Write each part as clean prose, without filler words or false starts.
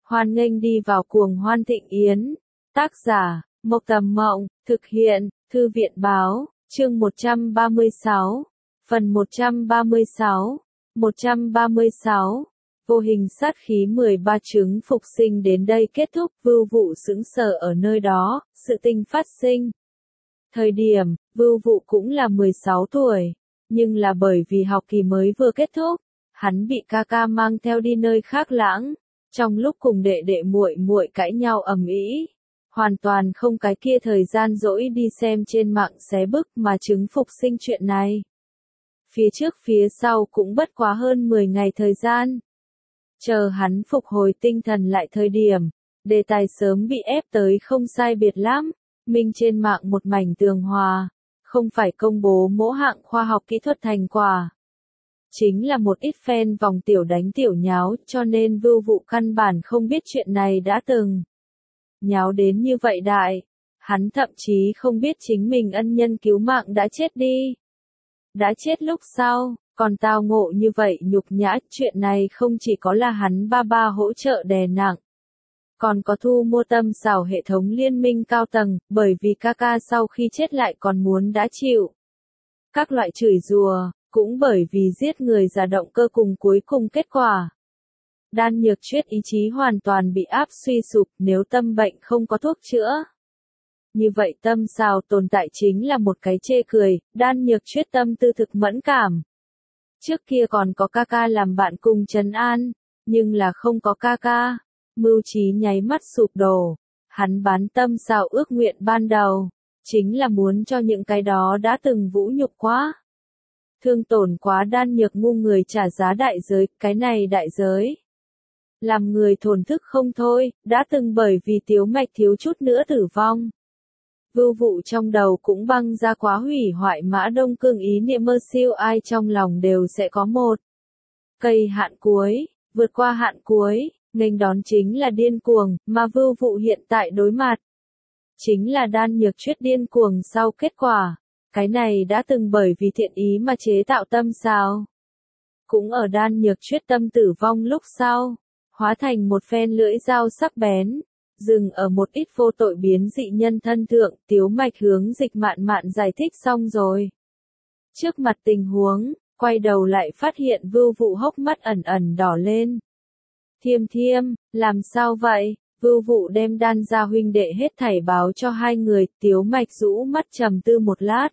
Hoan nghênh đi vào cuồng hoan thịnh yến. Tác giả, Mộc Tầm Mộng, thực hiện, Thư viện Báo, chương 136, phần 136, 136. Vô hình sát khí 13 chứng phục sinh đến đây kết thúc, Vưu Vụ sững sờ ở nơi đó, sự tình phát sinh. Thời điểm, Vưu Vụ cũng là 16 tuổi, nhưng là bởi vì học kỳ mới vừa kết thúc, hắn bị ca ca mang theo đi nơi khác lãng, trong lúc cùng đệ đệ muội muội cãi nhau ầm ĩ, hoàn toàn không cái kia thời gian rỗi đi xem trên mạng xé bức mà chứng phục sinh chuyện này. Phía trước phía sau cũng bất quá hơn 10 ngày thời gian. Chờ hắn phục hồi tinh thần lại thời điểm, đề tài sớm bị ép tới không sai biệt lắm, minh trên mạng một mảnh tường hòa, không phải công bố mỗi hạng khoa học kỹ thuật thành quả. Chính là một ít fan vòng tiểu đánh tiểu nháo, cho nên Vưu Vụ căn bản không biết chuyện này đã từng nháo đến như vậy đại. Hắn thậm chí không biết chính mình ân nhân cứu mạng đã chết đi. Đã chết lúc sau, còn tao ngộ như vậy nhục nhã, chuyện này không chỉ có là hắn ba hỗ trợ đè nặng. Còn có thu mua tâm xảo hệ thống liên minh cao tầng, bởi vì ca ca sau khi chết lại còn muốn đã chịu các loại chửi rủa, cũng bởi vì giết người giả động cơ cùng cuối cùng kết quả. Đan Nhược Chuyết ý chí hoàn toàn bị áp suy sụp, nếu tâm bệnh không có thuốc chữa. Như vậy tâm xào tồn tại chính là một cái chê cười, Đan Nhược Chuyết tâm tư thực mẫn cảm. Trước kia còn có ca ca làm bạn cùng trấn an, nhưng là không có ca ca, mưu trí nháy mắt sụp đổ. Hắn bán tâm xào ước nguyện ban đầu, chính là muốn cho những cái đó đã từng vũ nhục quá, thương tổn quá Đan Nhược ngu người trả giá đại giới, cái này đại giới làm người thổn thức không thôi, đã từng bởi vì tiếu mạch thiếu chút nữa tử vong. Vưu Vụ trong đầu cũng băng ra quá hủy hoại Mã Đông Cương ý niệm, mơ siêu ai trong lòng đều sẽ có một cây hạn cuối, vượt qua hạn cuối, nghênh đón chính là điên cuồng, mà Vưu Vụ hiện tại đối mặt chính là Đan Nhược Chuyết điên cuồng sau kết quả. Cái này đã từng bởi vì thiện ý mà chế tạo tâm sao. Cũng ở Đan Nhược Chuyết tâm tử vong lúc sau, hóa thành một phen lưỡi dao sắc bén, dừng ở một ít vô tội biến dị nhân thân thượng, Tiếu Mạch hướng Dịch Mạn Mạn giải thích xong rồi. Trước mặt tình huống, quay đầu lại phát hiện Vưu Vụ hốc mắt ẩn ẩn đỏ lên. Thiêm, làm sao vậy? Vưu Vụ đem Đan gia huynh đệ hết thảy báo cho hai người, Tiếu Mạch rũ mắt trầm tư một lát.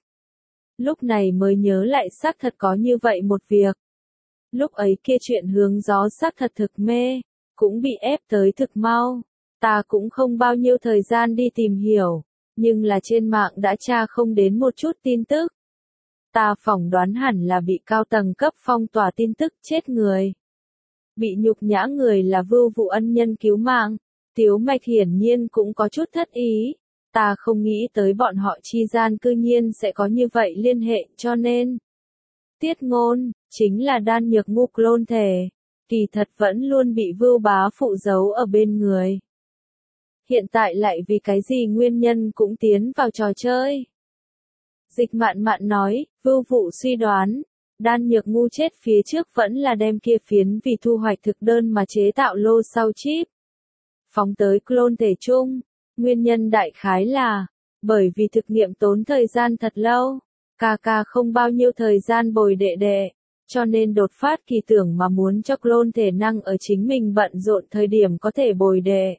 Lúc này mới nhớ lại xác thật có như vậy một việc. Lúc ấy kia chuyện hướng gió xác thật thực mê, cũng bị ép tới thực mau. Ta cũng không bao nhiêu thời gian đi tìm hiểu, nhưng là trên mạng đã tra không đến một chút tin tức. Ta phỏng đoán hẳn là bị cao tầng cấp phong tỏa tin tức chết người. Bị nhục nhã người là Vưu Vụ ân nhân cứu mạng. Tiếu Mạch hiển nhiên cũng có chút thất ý. Ta không nghĩ tới bọn họ chi gian cư nhiên sẽ có như vậy liên hệ, cho nên Tiết Ngôn, chính là Đan Nhược ngu clone thể, kỳ thật vẫn luôn bị Vưu bá phụ giấu ở bên người. Hiện tại lại vì cái gì nguyên nhân cũng tiến vào trò chơi. Dịch Mạn Mạn nói, Vưu Vụ suy đoán, Đan Nhược ngu chết phía trước vẫn là đem kia phiến vì thu hoạch thực đơn mà chế tạo lô sau chip phóng tới clone thể chung. Nguyên nhân đại khái là, bởi vì thực nghiệm tốn thời gian thật lâu, ca ca không bao nhiêu thời gian bồi đệ đệ, cho nên đột phát kỳ tưởng mà muốn cho clone thể năng ở chính mình bận rộn thời điểm có thể bồi đệ,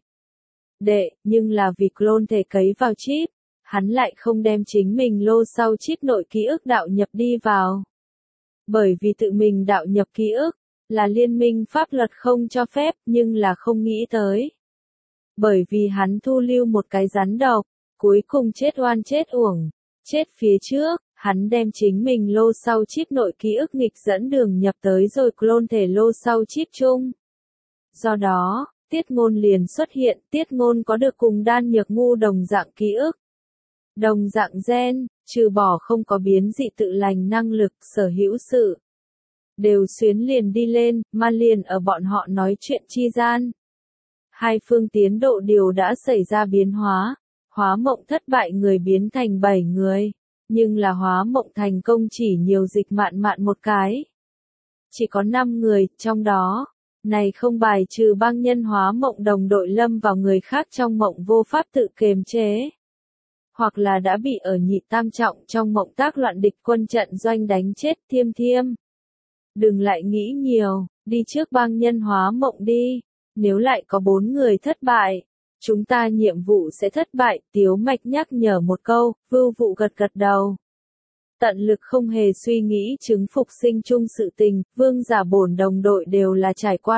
nhưng là vì clone thể cấy vào chip, hắn lại không đem chính mình lô sau chip nội ký ức đạo nhập đi vào. Bởi vì tự mình đạo nhập ký ức, là liên minh pháp luật không cho phép, nhưng là không nghĩ tới. Bởi vì hắn thu lưu một cái rắn độc, cuối cùng chết oan chết uổng. Chết phía trước, hắn đem chính mình lô sau chip nội ký ức nghịch dẫn đường nhập tới rồi clone thể lô sau chip chung. Do đó, Tiết Ngôn liền xuất hiện, Tiết Ngôn có được cùng Đan Nhược ngu đồng dạng ký ức, đồng dạng gen, trừ bỏ không có biến dị tự lành năng lực, sở hữu sự đều xuyến liền đi lên, mà liền ở bọn họ nói chuyện chi gian. Hai phương tiến độ điều đã xảy ra biến hóa, hóa mộng thất bại người biến thành 7 người, nhưng là hóa mộng thành công chỉ nhiều Dịch Mạn Mạn một cái. Chỉ có 5 người, trong đó, Này không bài trừ băng nhân hóa mộng đồng đội lâm vào người khác trong mộng vô pháp tự kiềm chế. Hoặc là đã bị ở nhị tam trọng trong mộng tác loạn địch quân trận doanh đánh chết Thiêm Thiêm. Đừng lại nghĩ nhiều, đi trước băng nhân hóa mộng đi. Nếu lại có 4 người thất bại, chúng ta nhiệm vụ sẽ thất bại. Tiếu Mạch nhắc nhở một câu, Vưu Vụ gật gật đầu. Tận lực không hề suy nghĩ chứng phục sinh chung sự tình, vương giả bổn đồng đội đều là trải qua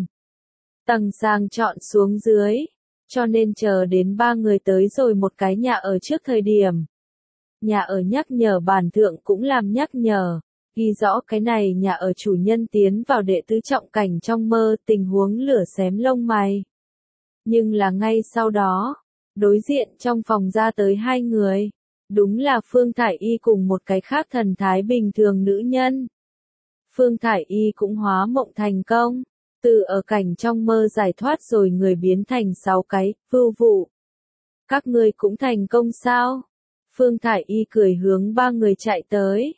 tầng sang chọn xuống dưới. Cho nên chờ đến 3 người tới rồi một cái nhà ở trước thời điểm. Nhà ở nhắc nhở bản thượng cũng làm nhắc nhở, ghi rõ cái này nhà ở chủ nhân tiến vào đệ tứ trọng cảnh trong mơ, tình huống lửa xém lông mày. Nhưng là ngay sau đó, đối diện trong phòng ra tới 2 người. Đúng là Phương Thải Y cùng một cái khác thần thái bình thường nữ nhân. Phương Thải Y cũng hóa mộng thành công. Từ ở cảnh trong mơ giải thoát rồi người biến thành 6 cái, Vưu Vụ. Các ngươi cũng thành công sao? Phương Thải Y cười hướng 3 người chạy tới.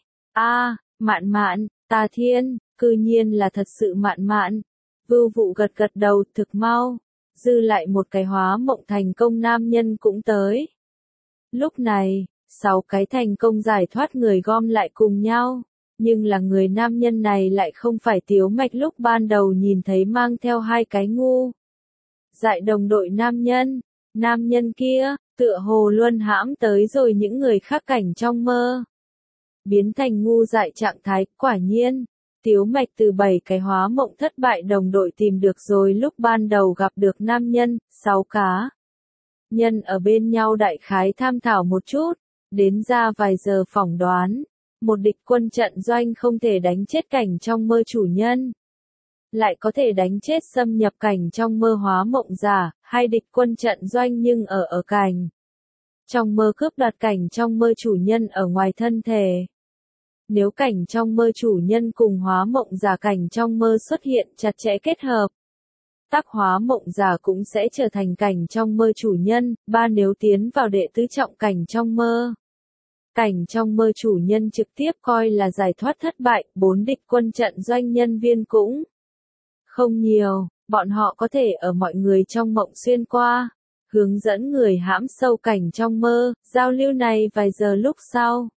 Mạn Mạn, Tà Thiên, cư nhiên là thật sự Mạn Mạn. Vưu Vụ gật gật đầu, thực mau. Dư lại một cái hóa mộng thành công nam nhân cũng tới. Lúc này, 6 cái thành công giải thoát người gom lại cùng nhau. Nhưng là người nam nhân này lại không phải Tiếu Mạch lúc ban đầu nhìn thấy mang theo 2 cái ngu dại đồng đội nam nhân. Nam nhân kia, tựa hồ luân hãm tới rồi những người khác cảnh trong mơ. Biến thành ngu dại trạng thái, quả nhiên. Tiếu Mạch từ 7 cái hóa mộng thất bại đồng đội tìm được rồi lúc ban đầu gặp được nam nhân, 6 cá. Nhân ở bên nhau đại khái tham thảo một chút, đến ra vài giờ phỏng đoán. Một địch quân trận doanh không thể đánh chết cảnh trong mơ chủ nhân. Lại có thể đánh chết xâm nhập cảnh trong mơ hóa mộng giả, hay địch quân trận doanh nhưng ở cảnh. Trong mơ cướp đoạt cảnh trong mơ chủ nhân ở ngoài thân thể. Nếu cảnh trong mơ chủ nhân cùng hóa mộng giả cảnh trong mơ xuất hiện chặt chẽ kết hợp. Tác hóa mộng giả cũng sẽ trở thành cảnh trong mơ chủ nhân, nếu tiến vào đệ tứ trọng cảnh trong mơ. Cảnh trong mơ chủ nhân trực tiếp coi là giải thoát thất bại, 4 địch quân trận doanh nhân viên cũng không nhiều, bọn họ có thể ở mọi người trong mộng xuyên qua, hướng dẫn người hãm sâu cảnh trong mơ, giao lưu này vài giờ lúc sau.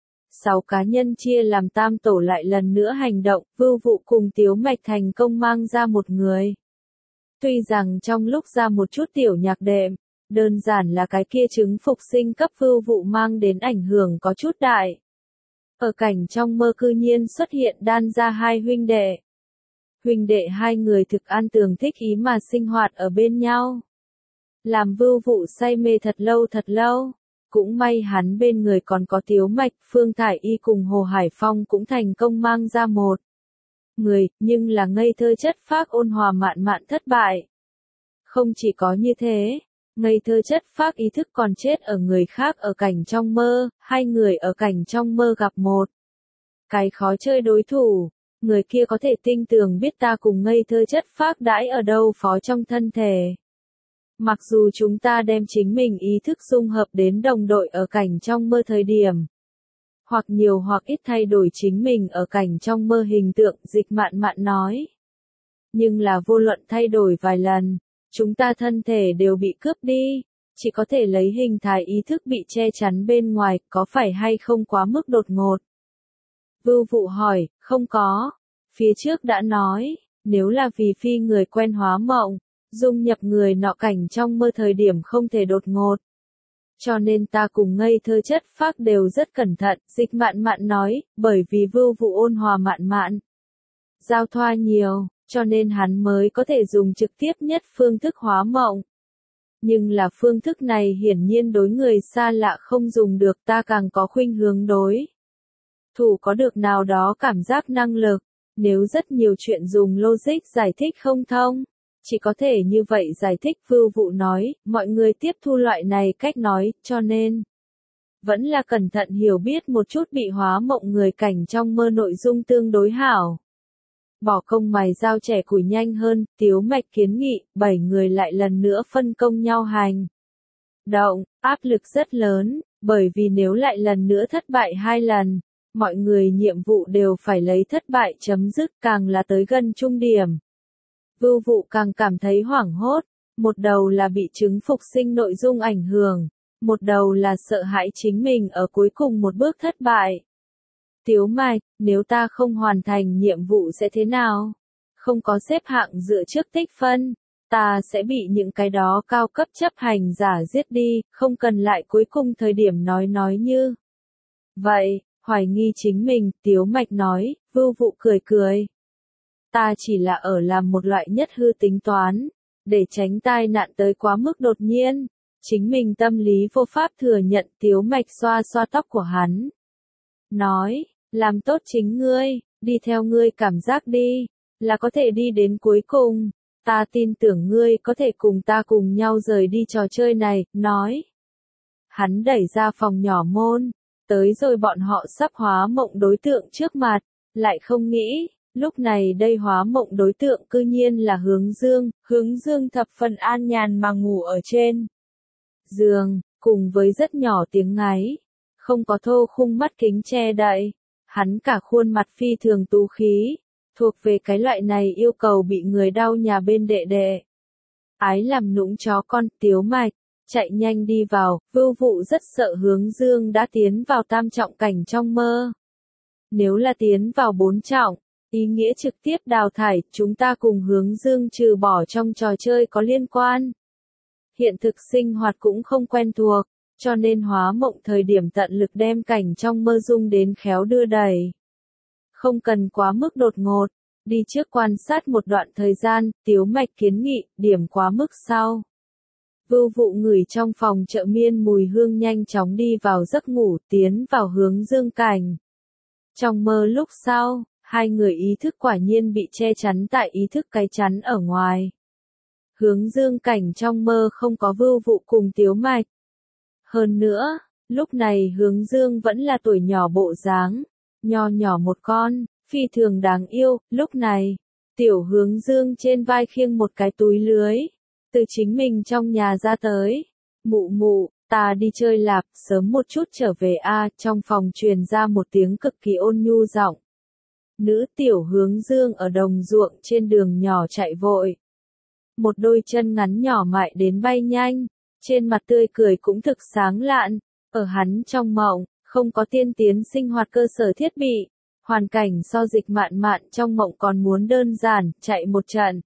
6 cá nhân chia làm tam tổ lại lần nữa hành động, Vưu Vụ cùng Tiếu Mạch thành công mang ra một người. Tuy rằng trong lúc ra một chút tiểu nhạc đệm, đơn giản là cái kia chứng phục sinh cấp Vưu Vụ mang đến ảnh hưởng có chút đại. Ở cảnh trong mơ cư nhiên xuất hiện đan ra 2 huynh đệ. Huynh đệ 2 người thực an tường thích ý mà sinh hoạt ở bên nhau. Làm Vưu Vụ say mê thật lâu. Cũng may hắn bên người còn có Tiếu Mạch, Phương Thải Y cùng Hồ Hải Phong cũng thành công mang ra một người, nhưng là ngây thơ chất phác ôn hòa Mạn Mạn thất bại. Không chỉ có như thế, ngây thơ chất phác ý thức còn chết ở người khác ở cảnh trong mơ, 2 người ở cảnh trong mơ gặp một cái khó chơi đối thủ, người kia có thể tinh tường biết ta cùng ngây thơ chất phác đãi ở đâu phó trong thân thể. Mặc dù chúng ta đem chính mình ý thức dung hợp đến đồng đội ở cảnh trong mơ thời điểm, hoặc nhiều hoặc ít thay đổi chính mình ở cảnh trong mơ hình tượng, Dịch Mạn Mạn nói. Nhưng là vô luận thay đổi vài lần, chúng ta thân thể đều bị cướp đi, chỉ có thể lấy hình thái ý thức bị che chắn bên ngoài, có phải hay không quá mức đột ngột? Vưu Vụ hỏi, không có. Phía trước đã nói, nếu là vì phi người quen hóa mộng, dung nhập người nọ cảnh trong mơ thời điểm không thể đột ngột. Cho nên ta cùng ngây thơ chất phác đều rất cẩn thận, Dịch Mạn Mạn nói, bởi vì Vưu Vụ ôn hòa Mạn Mạn. Giao thoa nhiều, cho nên hắn mới có thể dùng trực tiếp nhất phương thức hóa mộng. Nhưng là phương thức này hiển nhiên đối người xa lạ không dùng được, ta càng có khuynh hướng đối thủ có được nào đó cảm giác năng lực, nếu rất nhiều chuyện dùng logic giải thích không thông. Chỉ có thể như vậy giải thích, Vưu Vụ nói, mọi người tiếp thu loại này cách nói, cho nên vẫn là cẩn thận hiểu biết một chút bị hóa mộng người cảnh trong mơ nội dung tương đối hảo. Bỏ công mài dao trẻ củi nhanh hơn, Tiếu Mạch kiến nghị, 7 người lại lần nữa phân công nhau hành động, áp lực rất lớn, bởi vì nếu lại lần nữa thất bại 2 lần, mọi người nhiệm vụ đều phải lấy thất bại chấm dứt, càng là tới gần trung điểm. Vưu Vụ càng cảm thấy hoảng hốt, một đầu là bị chứng phục sinh nội dung ảnh hưởng, một đầu là sợ hãi chính mình ở cuối cùng một bước thất bại. Tiếu Mạch, nếu ta không hoàn thành nhiệm vụ sẽ thế nào? Không có xếp hạng dựa trước tích phân, ta sẽ bị những cái đó cao cấp chấp hành giả giết đi, không cần lại cuối cùng thời điểm nói như. Vậy, hoài nghi chính mình, Tiếu Mạch nói, Vưu Vụ cười cười. Ta chỉ là ở làm một loại nhất hư tính toán, để tránh tai nạn tới quá mức đột nhiên. Chính mình tâm lý vô pháp thừa nhận. Tiếu Mạch xoa xoa tóc của hắn. Nói, làm tốt chính ngươi, đi theo ngươi cảm giác đi, là có thể đi đến cuối cùng. Ta tin tưởng ngươi có thể cùng ta cùng nhau rời đi trò chơi này, nói. Hắn đẩy ra phòng nhỏ môn, tới rồi bọn họ sắp hóa mộng đối tượng trước mặt, lại không nghĩ, lúc này đây hóa mộng đối tượng cư nhiên là Hướng Dương thập phần an nhàn mà ngủ ở trên giường, cùng với rất nhỏ tiếng ngáy, không có thô khung mắt kính che đậy, hắn cả khuôn mặt phi thường tú khí, thuộc về cái loại này yêu cầu bị người đau nhà bên đệ đệ. Ái làm nũng chó con. Tiếu Mạch chạy nhanh đi vào, Vưu Vụ rất sợ Hướng Dương đã tiến vào tam trọng cảnh trong mơ. Nếu là tiến vào 4 trọng, ý nghĩa trực tiếp đào thải, chúng ta cùng Hướng Dương trừ bỏ trong trò chơi có liên quan. Hiện thực sinh hoạt cũng không quen thuộc, cho nên hóa mộng thời điểm tận lực đem cảnh trong mơ dung đến khéo đưa đẩy. Không cần quá mức đột ngột, đi trước quan sát một đoạn thời gian, Tiếu Mạch kiến nghị, điểm quá mức sau. Vưu Vụ ngửi trong phòng chợ miên mùi hương nhanh chóng đi vào giấc ngủ, tiến vào Hướng Dương cảnh. Trong mơ lúc sau, hai người ý thức quả nhiên bị che chắn tại ý thức cái chắn ở ngoài. Hướng Dương cảnh trong mơ không có Vưu Vụ cùng Tiếu Mạch. Hơn nữa, lúc này Hướng Dương vẫn là tuổi nhỏ bộ dáng, nho nhỏ một con, phi thường đáng yêu. Lúc này, tiểu Hướng Dương trên vai khiêng một cái túi lưới, từ chính mình trong nhà ra tới. Mụ mụ, ta đi chơi lạp, sớm một chút trở về a. Trong phòng truyền ra một tiếng cực kỳ ôn nhu giọng. Nữ tiểu Hướng Dương ở đồng ruộng trên đường nhỏ chạy vội. Một đôi chân ngắn nhỏ mại đến bay nhanh, trên mặt tươi cười cũng thực sáng lạn. Ở hắn trong mộng, không có tiên tiến sinh hoạt cơ sở thiết bị, hoàn cảnh so dịch mạn mạn trong mộng còn muốn đơn giản, chạy một trận.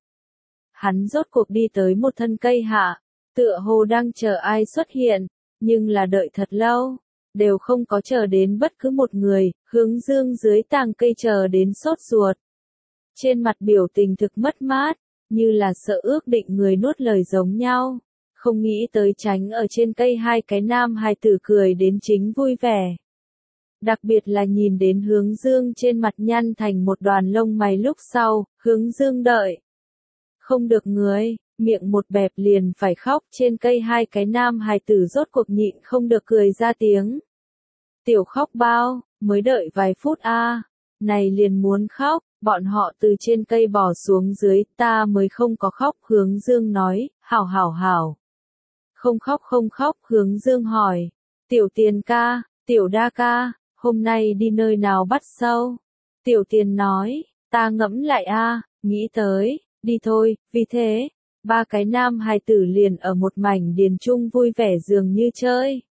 Hắn rốt cuộc đi tới một thân cây hạ, tựa hồ đang chờ ai xuất hiện, nhưng là đợi thật lâu, đều không có chờ đến bất cứ một người. Hướng Dương dưới tàng cây chờ đến sốt ruột. Trên mặt biểu tình thực mất mát, như là sợ ước định người nuốt lời giống nhau. Không nghĩ tới tránh ở trên cây hai cái nam hài tử cười đến chính vui vẻ. Đặc biệt là nhìn đến Hướng Dương trên mặt nhăn thành một đoàn lông mày lúc sau, Hướng Dương đợi. Không được người, miệng một bẹp liền phải khóc. Trên cây hai cái nam hài tử rốt cuộc nhịn không được cười ra tiếng. Tiểu khóc bao, mới đợi vài phút a, này liền muốn khóc. Bọn họ từ trên cây bò xuống dưới, ta mới không có khóc. Hướng Dương nói, hảo. Không khóc. Hướng Dương hỏi, Tiểu Tiền ca, Tiểu Đa ca, hôm nay đi nơi nào bắt sâu? Tiểu Tiền nói, ta ngẫm lại a, nghĩ tới, đi thôi. Vì thế, ba cái nam hài tử liền ở một mảnh điền trung vui vẻ dường như chơi.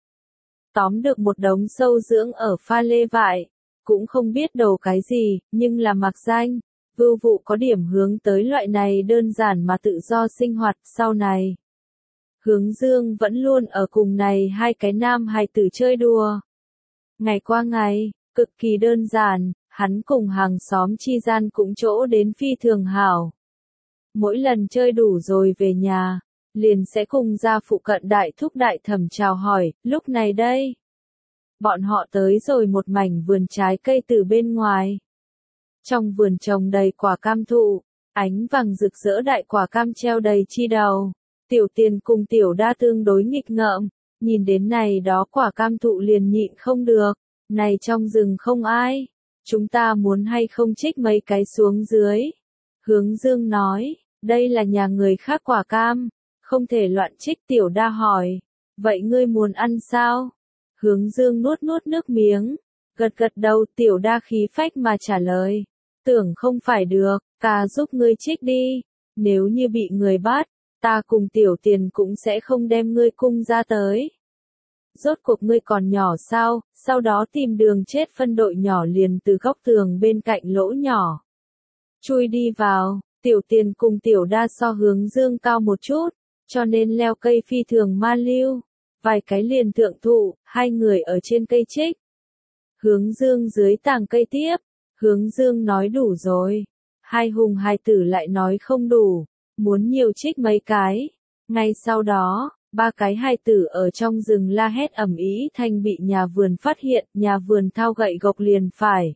Tóm được một đống sâu dưỡng ở pha lê vại, cũng không biết đầu cái gì, nhưng là mặc danh. Vưu Vụ có điểm hướng tới loại này đơn giản mà tự do sinh hoạt. Sau này, Hướng Dương vẫn luôn ở cùng này hai cái nam hài tử chơi đùa. Ngày qua ngày, cực kỳ đơn giản, hắn cùng hàng xóm chi gian cũng chỗ đến phi thường hảo. Mỗi lần chơi đủ rồi về nhà, liền sẽ cùng ra phụ cận đại thúc đại thẩm chào hỏi. Lúc này đây, bọn họ tới rồi một mảnh vườn trái cây từ bên ngoài. Trong vườn trồng đầy quả cam thụ, ánh vàng rực rỡ đại quả cam treo đầy chi đầu. Tiểu Tiền cùng Tiểu Đa tương đối nghịch ngợm, nhìn đến này đó quả cam thụ liền nhịn không được. Này trong rừng không ai, chúng ta muốn hay không trích mấy cái xuống dưới. Hướng Dương nói, đây là nhà người khác quả cam, không thể loạn trích. Tiểu Đa hỏi, vậy ngươi muốn ăn sao? Hướng Dương nuốt nước miếng, gật đầu. Tiểu Đa khí phách mà trả lời, tưởng không phải được, ca giúp ngươi trích đi. nếu như bị người bắt, ta cùng Tiểu Tiền cũng sẽ không đem ngươi cung ra tới. Rốt cuộc ngươi còn nhỏ sao, sau đó tìm đường chết phân đội nhỏ liền từ góc tường bên cạnh lỗ nhỏ. Chui đi vào, Tiểu Tiền cùng Tiểu Đa so Hướng Dương cao một chút, cho nên leo cây phi thường ma lưu. Vài cái liền thượng thụ, hai người ở trên cây trích. Hướng Dương dưới tàng cây tiếp, Hướng Dương nói đủ rồi. Hai hùng hai tử lại nói không đủ, muốn nhiều trích mấy cái. Ngay sau đó, ba cái hai tử ở trong rừng la hét ầm ĩ thanh bị nhà vườn phát hiện, nhà vườn thao gậy gộc liền phải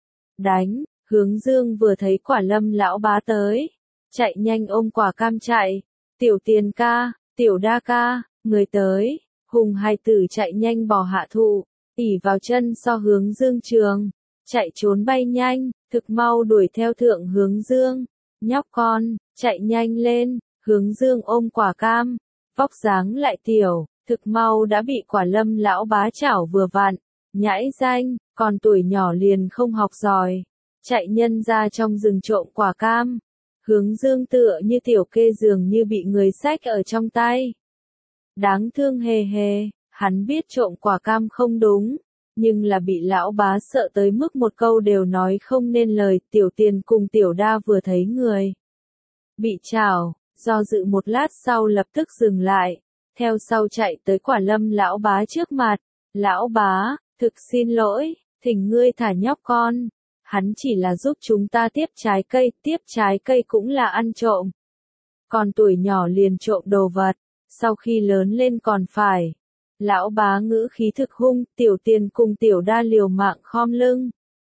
đánh. Hướng Dương vừa thấy Quả Lâm lão bá tới, chạy nhanh ôm quả cam chạy. Tiểu Tiền ca, Tiểu Đa ca, người tới. Hùng hai tử chạy nhanh bò hạ thụ, ỉ vào chân so Hướng Dương trường, chạy trốn bay nhanh, thực mau đuổi theo thượng Hướng Dương. Nhóc con, chạy nhanh lên, Hướng Dương ôm quả cam, vóc dáng lại tiểu, thực mau đã bị Quả Lâm lão bá chảo vừa vặn, nhãi danh, còn tuổi nhỏ liền không học giỏi, chạy nhân ra trong rừng trộm quả cam. Hướng Dương tựa như tiểu kê dường như bị người xách ở trong tay. Đáng thương hề hề, hắn biết trộm quả cam không đúng, nhưng là bị lão bá sợ tới mức một câu đều nói không nên lời. Tiểu Tiền cùng Tiểu Đa vừa thấy người bị chảo, do dự một lát sau lập tức dừng lại, theo sau chạy tới Quả Lâm lão bá trước mặt. Lão bá, thực xin lỗi, thỉnh ngươi thả nhóc con, hắn chỉ là giúp chúng ta tiếp trái cây cũng là ăn trộm. Còn tuổi nhỏ liền trộm đồ vật, sau khi lớn lên còn phải. Lão bá ngữ khí thực hung, Tiểu Tiền cùng Tiểu Đa liều mạng khom lưng.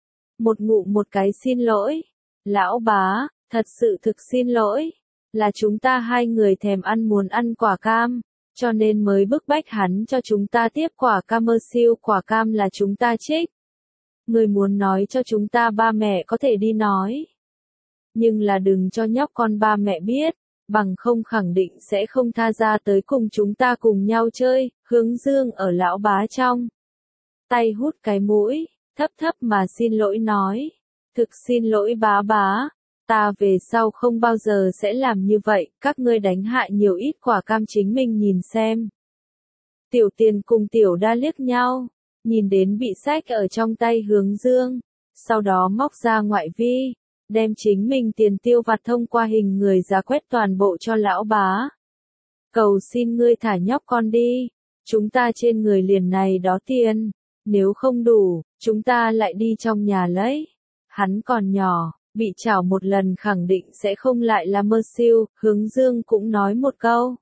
Một ngụm một cái xin lỗi. Lão bá, thật sự thực xin lỗi. Là chúng ta hai người thèm ăn muốn ăn quả cam, cho nên mới bức bách hắn cho chúng ta tiếp quả cam mơ siêu. Quả cam là chúng ta trích. Người muốn nói cho chúng ta ba mẹ có thể đi nói. Nhưng là đừng cho nhóc con ba mẹ biết, bằng không khẳng định sẽ không tha ra tới cùng chúng ta cùng nhau chơi. Hướng Dương ở lão bá trong tay hút cái mũi, thấp thấp mà xin lỗi nói. Thực xin lỗi bá bá, ta về sau không bao giờ sẽ làm như vậy, các ngươi đánh hại nhiều ít quả cam chính mình nhìn xem. Tiểu Tiền cùng Tiểu Đa liếc nhau, nhìn đến bị xách ở trong tay Hướng Dương, sau đó móc ra ngoại vi, đem chính mình tiền tiêu vặt thông qua hình người giá quét toàn bộ cho lão bá. Cầu xin ngươi thả nhóc con đi, chúng ta trên người liền này đó tiền, nếu không đủ, chúng ta lại đi trong nhà lấy. Hắn còn nhỏ, bị chảo một lần khẳng định sẽ không lại là mơ siêu. Hướng Dương cũng nói một câu.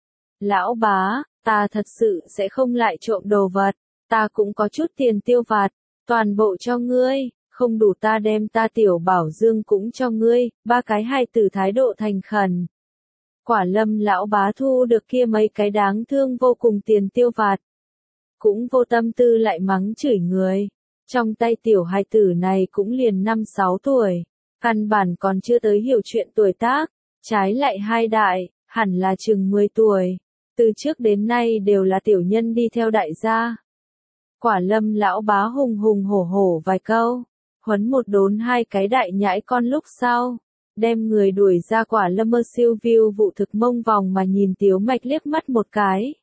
Lão bá, ta thật sự sẽ không lại trộm đồ vật, ta cũng có chút tiền tiêu vặt, toàn bộ cho ngươi, không đủ ta đem ta Tiểu Bảo Dương cũng cho ngươi. Ba cái hai tử thái độ thành khẩn. Quả Lâm lão bá thu được kia mấy cái đáng thương vô cùng tiền tiêu vặt, cũng vô tâm tư lại mắng chửi người. Trong tay tiểu hài tử này cũng liền 5-6 tuổi, căn bản còn chưa tới hiểu chuyện tuổi tác, trái lại hai đại, hẳn là chừng 10 tuổi, từ trước đến nay đều là tiểu nhân đi theo đại gia. Quả Lâm lão bá hùng hùng hổ hổ vài câu, huấn một đốn hai cái đại nhãi con lúc sau, đem người đuổi ra. Quả Lâm mơ siêu view vụ thực mông vòng mà nhìn Tiếu Mạch liếc mắt một cái.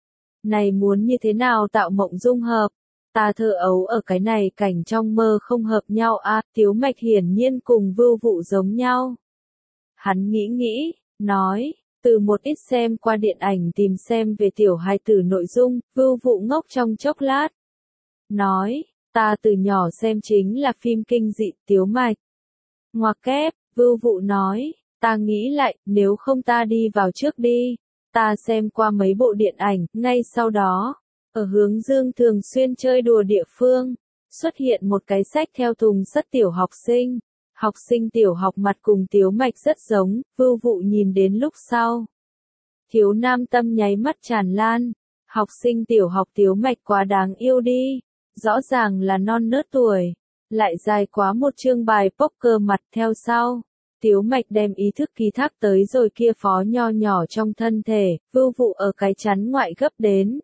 Này muốn như thế nào tạo mộng dung hợp? Ta thơ ấu ở cái này cảnh trong mơ không hợp nhau à? Tiếu Mạch hiển nhiên cùng vưu vụ giống nhau. Hắn nghĩ nghĩ, nói, từ một ít xem qua điện ảnh tìm xem về tiểu hài tử nội dung. Vưu vụ ngốc trong chốc lát, nói, ta từ nhỏ xem chính là phim kinh dị. Tiếu Mạch ngoặc kép. Vưu vụ nói, ta nghĩ lại, nếu không ta đi vào trước đi. Ta xem qua mấy bộ điện ảnh. Ngay sau đó, ở Hướng Dương thường xuyên chơi đùa địa phương, xuất hiện một cái xách theo thùng sắt tiểu học sinh. Học sinh tiểu học mặt cùng Tiếu Mạch rất giống. Vưu vụ nhìn đến lúc sau, thiếu nam tâm nháy mắt tràn lan. Học sinh tiểu học Tiếu Mạch quá đáng yêu đi, rõ ràng là non nớt tuổi, lại dài quá một chương bài poker mặt. Theo sau, Tiếu Mạch đem ý thức ký thác tới rồi kia phó nho nhỏ trong thân thể. Vưu vụ ở cái chắn ngoại gấp đến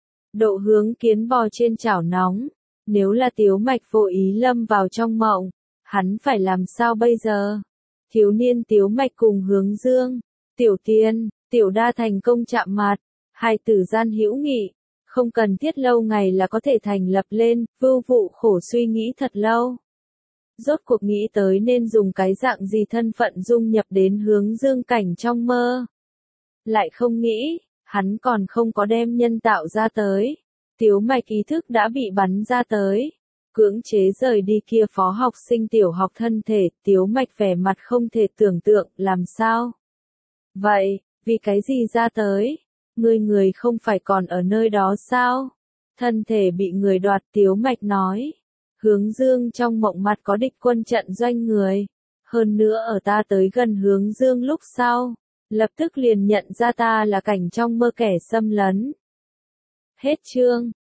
độ hướng kiến bò trên chảo nóng. Nếu là Tiếu Mạch vô ý lâm vào trong mộng, hắn phải làm sao bây giờ? thiếu niên Tiếu Mạch cùng Hướng Dương, Tiểu Tiên, Tiểu Đa thành công chạm mặt, hai tử gian hữu nghị, không cần thiết lâu ngày là có thể thành lập lên, Vưu Vụ khổ suy nghĩ thật lâu. Rốt cuộc nghĩ tới nên dùng cái dạng gì thân phận dung nhập đến Hướng Dương cảnh trong mơ. Lại không nghĩ, hắn còn không có đem nhân tạo ra tới. Tiếu Mạch ý thức đã bị bắn ra tới. Cưỡng chế rời đi kia phó học sinh tiểu học thân thể, Tiếu Mạch vẻ mặt không thể tưởng tượng, làm sao? Vậy, vì cái gì ra tới? Người không phải còn ở nơi đó sao? Thân thể bị người đoạt, Tiếu Mạch nói. Hướng Dương trong mộng mặt có địch quân trận doanh người. Hơn nữa ở ta tới gần Hướng Dương lúc sau, lập tức liền nhận ra ta là cảnh trong mơ kẻ xâm lấn. Hết chương.